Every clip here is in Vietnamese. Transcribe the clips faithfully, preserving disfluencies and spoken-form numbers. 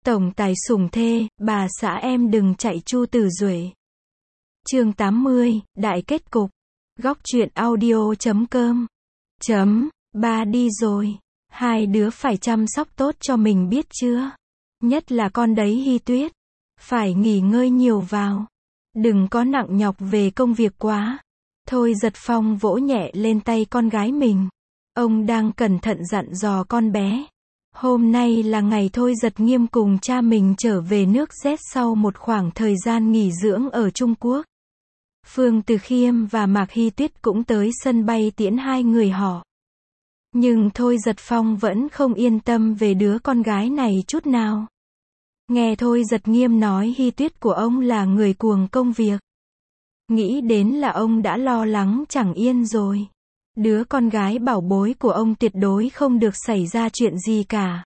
Tổng tài sủng thê, bà xã em đừng chạy Chu Tử Duệ. Chương tám mươi, đại kết cục. Góc truyện audio chấm com. Chấm, ba đi rồi. Hai đứa phải chăm sóc tốt cho mình biết chưa? Nhất là con đấy Hy Tuyết. Phải nghỉ ngơi nhiều vào. Đừng có nặng nhọc về công việc quá. Thôi Giật Phong vỗ nhẹ lên tay con gái mình. Ông đang cẩn thận dặn dò con bé. Hôm nay là ngày Thôi Giật Nghiêm cùng cha mình trở về nước Z sau một khoảng thời gian nghỉ dưỡng ở Trung Quốc. Phương Từ Khiêm và Mạc Hy Tuyết cũng tới sân bay tiễn hai người họ. Nhưng Thôi Giật Phong vẫn không yên tâm về đứa con gái này chút nào. Nghe Thôi Giật Nghiêm nói Hy Tuyết của ông là người cuồng công việc. Nghĩ đến là ông đã lo lắng chẳng yên rồi. Đứa con gái bảo bối của ông tuyệt đối không được xảy ra chuyện gì cả.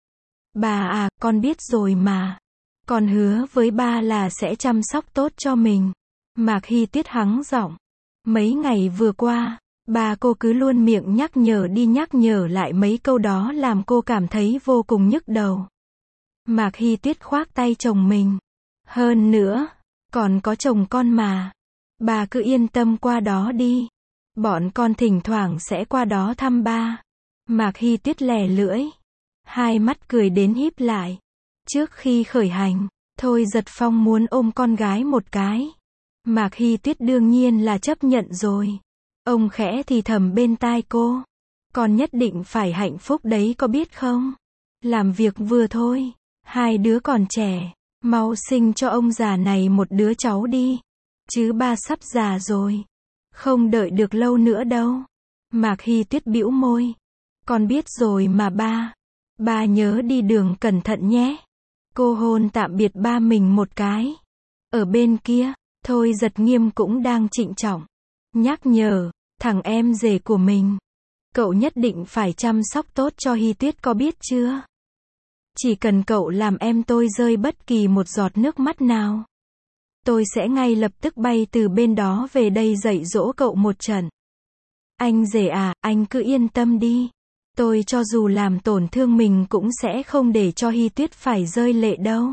Bà à, con biết rồi mà. Con hứa với ba là sẽ chăm sóc tốt cho mình. Mạc Hy Tuyết hắng giọng. Mấy ngày vừa qua, ba cô cứ luôn miệng nhắc nhở đi nhắc nhở lại mấy câu đó làm cô cảm thấy vô cùng nhức đầu. Mạc Hy Tuyết khoác tay chồng mình. Hơn nữa, còn có chồng con mà. Bà cứ yên tâm qua đó đi. Bọn con thỉnh thoảng sẽ qua đó thăm ba. Mạc Hy Tuyết lè lưỡi. Hai mắt cười đến híp lại. Trước khi khởi hành, Thôi Giật Phong muốn ôm con gái một cái. Mạc Hy Tuyết đương nhiên là chấp nhận rồi. Ông khẽ thì thầm bên tai cô. Con nhất định phải hạnh phúc đấy có biết không? Làm việc vừa thôi. Hai đứa còn trẻ. Mau sinh cho ông già này một đứa cháu đi. Chứ ba sắp già rồi. Không đợi được lâu nữa đâu. Mạc Hy Tuyết bĩu môi. Con biết rồi mà ba. Ba nhớ đi đường cẩn thận nhé. Cô hôn tạm biệt ba mình một cái. Ở bên kia, Thôi Giật Nghiêm cũng đang trịnh trọng. Nhắc nhở, thằng em rể của mình. Cậu nhất định phải chăm sóc tốt cho Hy Tuyết có biết chưa? Chỉ cần cậu làm em tôi rơi bất kỳ một giọt nước mắt nào. Tôi sẽ ngay lập tức bay từ bên đó về đây dạy dỗ cậu một trận. Anh rể à, anh cứ yên tâm đi. Tôi cho dù làm tổn thương mình cũng sẽ không để cho Hy Tuyết phải rơi lệ đâu.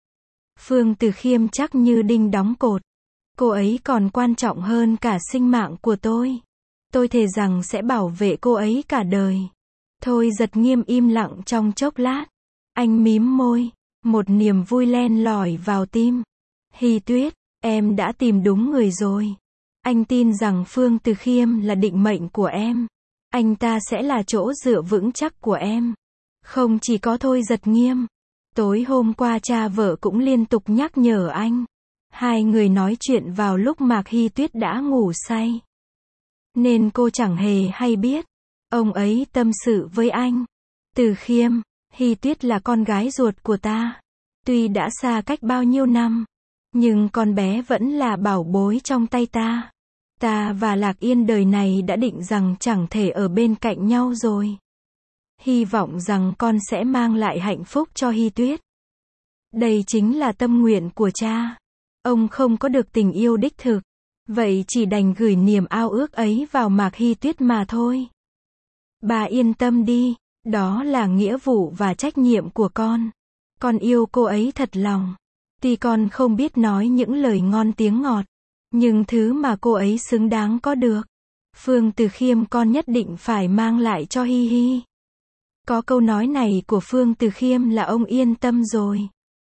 Phương Từ Khiêm chắc như đinh đóng cột. Cô ấy còn quan trọng hơn cả sinh mạng của tôi. Tôi thề rằng sẽ bảo vệ cô ấy cả đời. Thôi Giật Nghiêm im lặng trong chốc lát. Anh mím môi. Một niềm vui len lỏi vào tim. Hy Tuyết, em đã tìm đúng người rồi. Anh tin rằng Phương Từ Khiêm là định mệnh của em. Anh ta sẽ là chỗ dựa vững chắc của em. Không chỉ có Thôi Giật Nghiêm. Tối hôm qua cha vợ cũng liên tục nhắc nhở anh. Hai người nói chuyện vào lúc Mạc Hy Tuyết đã ngủ say. Nên cô chẳng hề hay biết. Ông ấy tâm sự với anh. Từ Khiêm, Hy Tuyết là con gái ruột của ta. Tuy đã xa cách bao nhiêu năm. Nhưng con bé vẫn là bảo bối trong tay ta. Ta và Lạc Yên đời này đã định rằng chẳng thể ở bên cạnh nhau rồi. Hy vọng rằng con sẽ mang lại hạnh phúc cho Hy Tuyết. Đây chính là tâm nguyện của cha. Ông không có được tình yêu đích thực. Vậy chỉ đành gửi niềm ao ước ấy vào Mạc Hy Tuyết mà thôi. Bà yên tâm đi. Đó là nghĩa vụ và trách nhiệm của con. Con yêu cô ấy thật lòng. Tuy con không biết nói những lời ngon tiếng ngọt. Nhưng thứ mà cô ấy xứng đáng có được. Phương Từ Khiêm con nhất định phải mang lại cho Hy Hy. Có câu nói này của Phương Từ Khiêm là ông yên tâm rồi.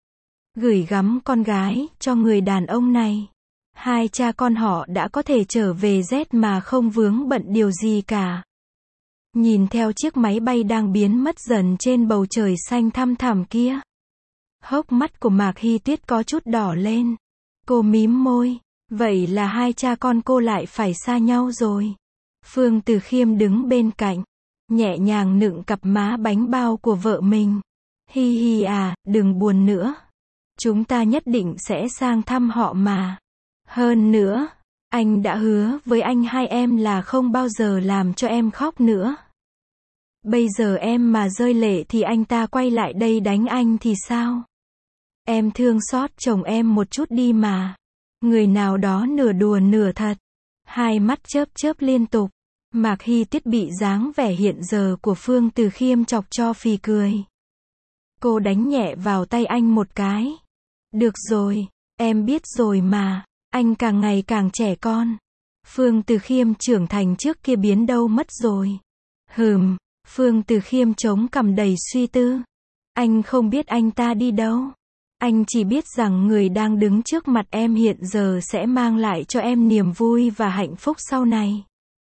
Gửi gắm con gái cho người đàn ông này. Hai cha con họ đã có thể trở về Z mà không vướng bận điều gì cả. Nhìn theo chiếc máy bay đang biến mất dần trên bầu trời xanh thăm thẳm kia. Hốc mắt của Mạc Hy Tuyết có chút đỏ lên. Cô mím môi. Vậy là hai cha con cô lại phải xa nhau rồi. Phương Từ Khiêm đứng bên cạnh. Nhẹ nhàng nựng cặp má bánh bao của vợ mình. Hi hi à, đừng buồn nữa. Chúng ta nhất định sẽ sang thăm họ mà. Hơn nữa, anh đã hứa với anh hai em là không bao giờ làm cho em khóc nữa. Bây giờ em mà rơi lệ thì anh ta quay lại đây đánh anh thì sao? Em thương xót chồng em một chút đi mà. Người nào đó nửa đùa nửa thật. Hai mắt chớp chớp liên tục. Mạc Hy Tuyết bị dáng vẻ hiện giờ của Phương Từ Khiêm chọc cho phì cười. Cô đánh nhẹ vào tay anh một cái. Được rồi, em biết rồi mà, anh càng ngày càng trẻ con. Phương Từ Khiêm trưởng thành trước kia biến đâu mất rồi. Hừm, Phương Từ Khiêm chống cằm đầy suy tư. Anh không biết anh ta đi đâu. Anh chỉ biết rằng người đang đứng trước mặt em hiện giờ sẽ mang lại cho em niềm vui và hạnh phúc sau này.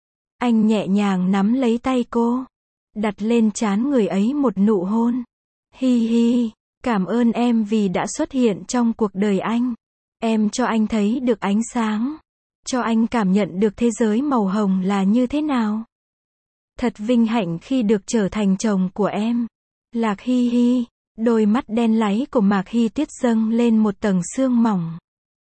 Anh nhẹ nhàng nắm lấy tay cô, đặt lên trán người ấy một nụ hôn. Hi hi, cảm ơn em vì đã xuất hiện trong cuộc đời anh. Em cho anh thấy được ánh sáng, cho anh cảm nhận được thế giới màu hồng là như thế nào. Thật vinh hạnh khi được trở thành chồng của em. Lạc Hi Hi, đôi mắt đen láy của Mạc Hi Tuyết dâng lên một tầng sương mỏng.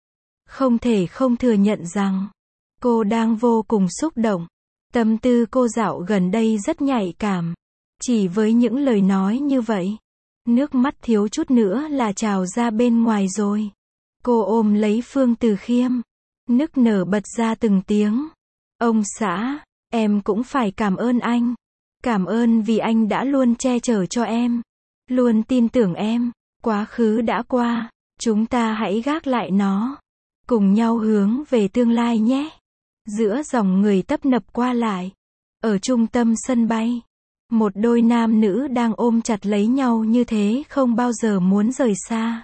Không thể không thừa nhận rằng, cô đang vô cùng xúc động. Tâm tư cô dạo gần đây rất nhạy cảm. Chỉ với những lời nói như vậy, nước mắt thiếu chút nữa là trào ra bên ngoài rồi. Cô ôm lấy Phương Từ Khiêm, nức nở bật ra từng tiếng. Ông xã, em cũng phải cảm ơn anh. Cảm ơn vì anh đã luôn che chở cho em, luôn tin tưởng em. Quá khứ đã qua, chúng ta hãy gác lại nó, cùng nhau hướng về tương lai nhé. Giữa dòng người tấp nập qua lại, ở trung tâm sân bay, một đôi nam nữ đang ôm chặt lấy nhau như thế không bao giờ muốn rời xa.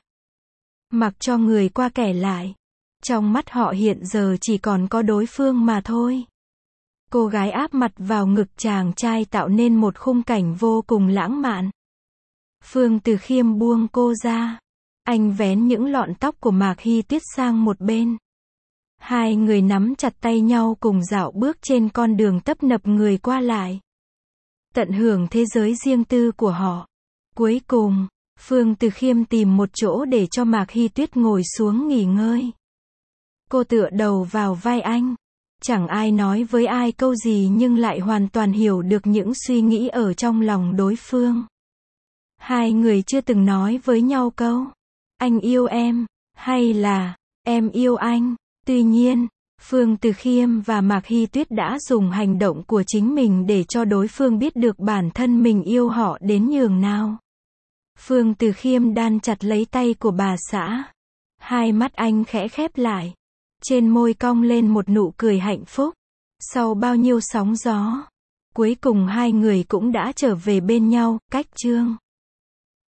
Mặc cho người qua kẻ lại, trong mắt họ hiện giờ chỉ còn có đối phương mà thôi. Cô gái áp mặt vào ngực chàng trai tạo nên một khung cảnh vô cùng lãng mạn. Phương Từ Khiêm buông cô ra. Anh vén những lọn tóc của Mạc Hi Tuyết sang một bên. Hai người nắm chặt tay nhau cùng dạo bước trên con đường tấp nập người qua lại. Tận hưởng thế giới riêng tư của họ. Cuối cùng, Phương Từ Khiêm tìm một chỗ để cho Mạc Hi Tuyết ngồi xuống nghỉ ngơi. Cô tựa đầu vào vai anh. Chẳng ai nói với ai câu gì nhưng lại hoàn toàn hiểu được những suy nghĩ ở trong lòng đối phương. Hai người chưa từng nói với nhau câu anh yêu em, hay là em yêu anh. Tuy nhiên, Phương Từ Khiêm và Mạc Hi Tuyết đã dùng hành động của chính mình để cho đối phương biết được bản thân mình yêu họ đến nhường nào. Phương Từ Khiêm đan chặt lấy tay của bà xã. Hai mắt anh khẽ khép lại. Trên môi cong lên một nụ cười hạnh phúc. Sau bao nhiêu sóng gió, cuối cùng hai người cũng đã trở về bên nhau. Cách chương